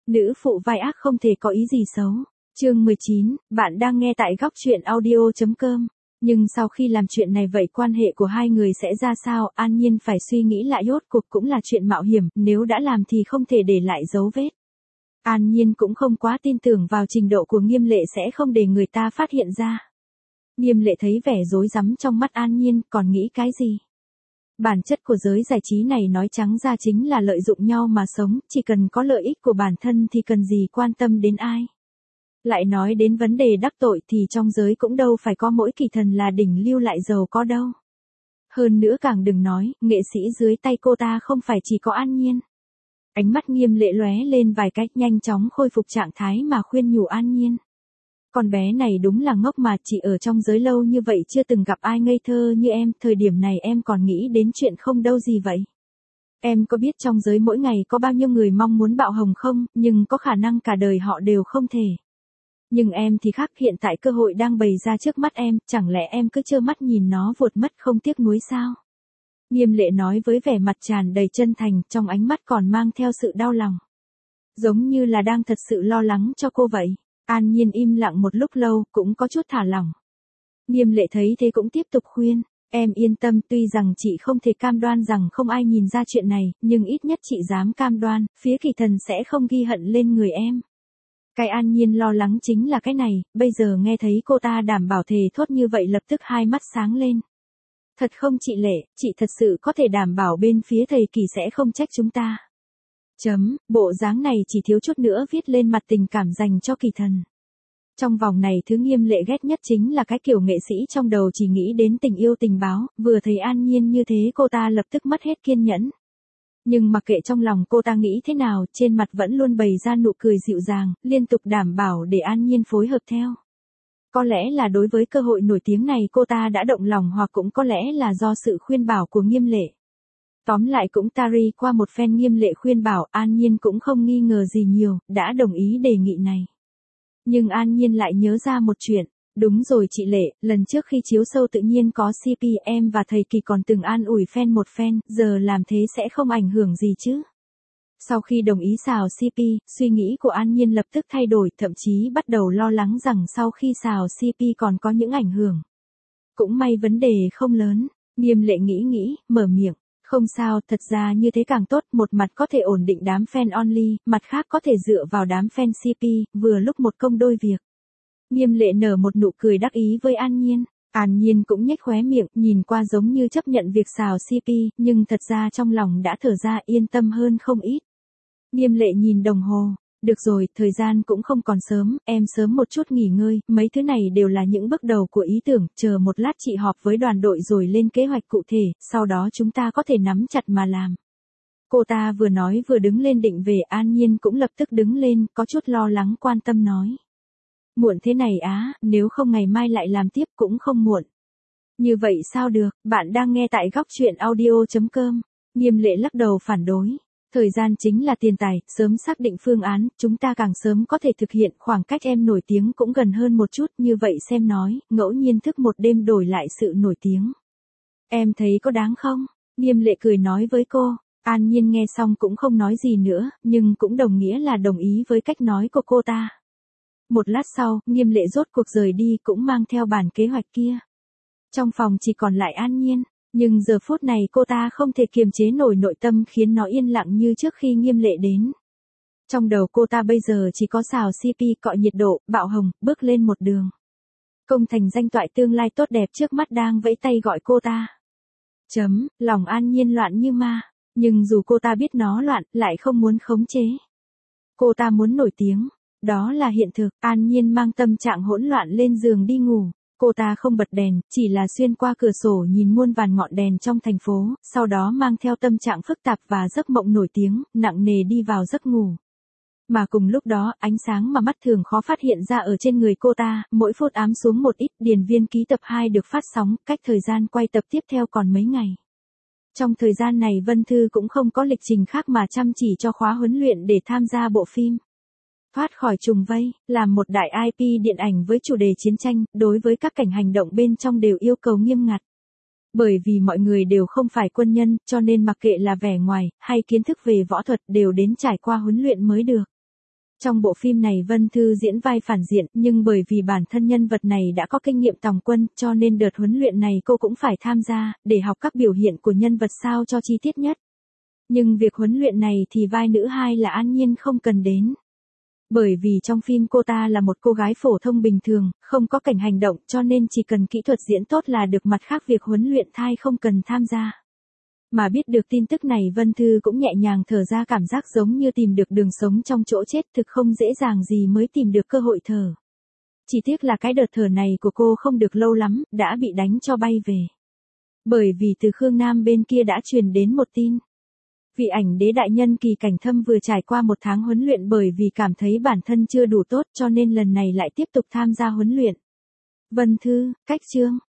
Nữ phụ vai ác không thể có ý gì xấu. Chương 19, bạn đang nghe tại góc truyện audio.com. Nhưng sau khi làm chuyện này vậy quan hệ của hai người sẽ ra sao? An Nhiên phải suy nghĩ lại, rốt cuộc cũng là chuyện mạo hiểm, nếu đã làm thì không thể để lại dấu vết. An Nhiên cũng không quá tin tưởng vào trình độ của Nghiêm Lệ sẽ không để người ta phát hiện ra. Nghiêm Lệ thấy vẻ rối rắm trong mắt An Nhiên, còn nghĩ cái gì? Bản chất của giới giải trí này nói trắng ra chính là lợi dụng nhau mà sống, chỉ cần có lợi ích của bản thân thì cần gì quan tâm đến ai. Lại nói đến vấn đề đắc tội thì trong giới cũng đâu phải có mỗi Kỳ Thần là đỉnh lưu lại giàu có đâu. Hơn nữa càng đừng nói, nghệ sĩ dưới tay cô ta không phải chỉ có An Nhiên. Ánh mắt Nghiêm Lệ lóe lên vài cách, nhanh chóng khôi phục trạng thái mà khuyên nhủ An Nhiên. Con bé này đúng là ngốc mà, chị ở trong giới lâu như vậy chưa từng gặp ai ngây thơ như em, thời điểm này em còn nghĩ đến chuyện không đâu gì vậy. Em có biết trong giới mỗi ngày có bao nhiêu người mong muốn bạo hồng không, nhưng có khả năng cả đời họ đều không thể. Nhưng em thì khác, hiện tại cơ hội đang bày ra trước mắt em, chẳng lẽ em cứ trơ mắt nhìn nó vụt mất không tiếc nuối sao? Nghiêm Lệ nói với vẻ mặt tràn đầy chân thành, trong ánh mắt còn mang theo sự đau lòng. Giống như là đang thật sự lo lắng cho cô vậy. An Nhiên im lặng một lúc lâu, cũng có chút thả lỏng. Nghiêm Lệ thấy thế cũng tiếp tục khuyên, em yên tâm, tuy rằng chị không thể cam đoan rằng không ai nhìn ra chuyện này, nhưng ít nhất chị dám cam đoan, phía Kỳ Thần sẽ không ghi hận lên người em. Cái An Nhiên lo lắng chính là cái này, bây giờ nghe thấy cô ta đảm bảo thề thốt như vậy lập tức hai mắt sáng lên. Thật không chị Lệ, chị thật sự có thể đảm bảo bên phía thầy Kỳ sẽ không trách chúng ta. Bộ dáng này chỉ thiếu chút nữa viết lên mặt tình cảm dành cho Kỳ Thần. Trong vòng này thứ Nghiêm Lệ ghét nhất chính là cái kiểu nghệ sĩ trong đầu chỉ nghĩ đến tình yêu tình báo, vừa thấy An Nhiên như thế cô ta lập tức mất hết kiên nhẫn. Nhưng mặc kệ trong lòng cô ta nghĩ thế nào, trên mặt vẫn luôn bày ra nụ cười dịu dàng, liên tục đảm bảo để An Nhiên phối hợp theo. Có lẽ là đối với cơ hội nổi tiếng này cô ta đã động lòng, hoặc cũng có lẽ là do sự khuyên bảo của Nghiêm Lệ. Tóm lại cũng tari qua một phen Nghiêm Lệ khuyên bảo, An Nhiên cũng không nghi ngờ gì nhiều, đã đồng ý đề nghị này. Nhưng An Nhiên lại nhớ ra một chuyện. Đúng rồi chị Lệ, lần trước khi chiếu show tự nhiên có CP, em và thầy Kỳ còn từng an ủi fan một phen, giờ làm thế sẽ không ảnh hưởng gì chứ. Sau khi đồng ý xào CP, suy nghĩ của An Nhiên lập tức thay đổi, thậm chí bắt đầu lo lắng rằng sau khi xào CP còn có những ảnh hưởng. Cũng may vấn đề không lớn. Nghiêm Lệ nghĩ, mở miệng. Không sao, thật ra như thế càng tốt, một mặt có thể ổn định đám fan only, mặt khác có thể dựa vào đám fan CP, vừa lúc một công đôi việc. Nghiêm Lệ nở một nụ cười đắc ý với An Nhiên. An Nhiên cũng nhếch khóe miệng, nhìn qua giống như chấp nhận việc xào CP, nhưng thật ra trong lòng đã thở ra yên tâm hơn không ít. Nghiêm Lệ nhìn đồng hồ. Được rồi, thời gian cũng không còn sớm, em sớm một chút nghỉ ngơi, mấy thứ này đều là những bước đầu của ý tưởng, chờ một lát chị họp với đoàn đội rồi lên kế hoạch cụ thể, sau đó chúng ta có thể nắm chặt mà làm. Cô ta vừa nói vừa đứng lên định về, An Nhiên cũng lập tức đứng lên, có chút lo lắng quan tâm nói. Muộn thế này á, nếu không ngày mai lại làm tiếp cũng không muộn. Như vậy sao được, bạn đang nghe tại góc truyện audio.com. Nghiêm Lệ lắc đầu phản đối. Thời gian chính là tiền tài, sớm xác định phương án, chúng ta càng sớm có thể thực hiện, khoảng cách em nổi tiếng cũng gần hơn một chút, như vậy xem nói, ngẫu nhiên thức một đêm đổi lại sự nổi tiếng. Em thấy có đáng không? Nghiêm Lệ cười nói với cô. An Nhiên nghe xong cũng không nói gì nữa, nhưng cũng đồng nghĩa là đồng ý với cách nói của cô ta. Một lát sau, Nghiêm Lệ rốt cuộc rời đi, cũng mang theo bản kế hoạch kia. Trong phòng chỉ còn lại An Nhiên. Nhưng giờ phút này cô ta không thể kiềm chế nổi nội tâm khiến nó yên lặng như trước khi Nghiêm Lệ đến. Trong đầu cô ta bây giờ chỉ có xào CP, cọ nhiệt độ, bạo hồng, bước lên một đường. Công thành danh toại tương lai tốt đẹp trước mắt đang vẫy tay gọi cô ta. Lòng An Nhiên loạn như ma, nhưng dù cô ta biết nó loạn, lại không muốn khống chế. Cô ta muốn nổi tiếng, đó là hiện thực. An Nhiên mang tâm trạng hỗn loạn lên giường đi ngủ. Cô ta không bật đèn, chỉ là xuyên qua cửa sổ nhìn muôn vàn ngọn đèn trong thành phố, sau đó mang theo tâm trạng phức tạp và giấc mộng nổi tiếng, nặng nề đi vào giấc ngủ. Mà cùng lúc đó, ánh sáng mà mắt thường khó phát hiện ra ở trên người cô ta, mỗi phút ám xuống một ít, điển viên ký tập 2 được phát sóng, cách thời gian quay tập tiếp theo còn mấy ngày. Trong thời gian này Vân Thư cũng không có lịch trình khác mà chăm chỉ cho khóa huấn luyện để tham gia bộ phim. Thoát khỏi trùng vây, làm một đại IP điện ảnh với chủ đề chiến tranh, đối với các cảnh hành động bên trong đều yêu cầu nghiêm ngặt. Bởi vì mọi người đều không phải quân nhân, cho nên mặc kệ là vẻ ngoài, hay kiến thức về võ thuật đều đến trải qua huấn luyện mới được. Trong bộ phim này Vân Thư diễn vai phản diện, nhưng bởi vì bản thân nhân vật này đã có kinh nghiệm tòng quân, cho nên đợt huấn luyện này cô cũng phải tham gia, để học các biểu hiện của nhân vật sao cho chi tiết nhất. Nhưng việc huấn luyện này thì vai nữ hai là An Nhiên không cần đến. Bởi vì trong phim cô ta là một cô gái phổ thông bình thường, không có cảnh hành động, cho nên chỉ cần kỹ thuật diễn tốt là được, mặt khác việc huấn luyện thai không cần tham gia. Mà biết được tin tức này Vân Thư cũng nhẹ nhàng thở ra, cảm giác giống như tìm được đường sống trong chỗ chết, thực không dễ dàng gì mới tìm được cơ hội thở. Chỉ tiếc là cái đợt thở này của cô không được lâu lắm, đã bị đánh cho bay về. Bởi vì từ Khương Nam bên kia đã truyền đến một tin. Vị ảnh đế đại nhân Kỳ Cảnh Thâm vừa trải qua 1 tháng huấn luyện, bởi vì cảm thấy bản thân chưa đủ tốt cho nên lần này lại tiếp tục tham gia huấn luyện. Vân Thư, cách chương.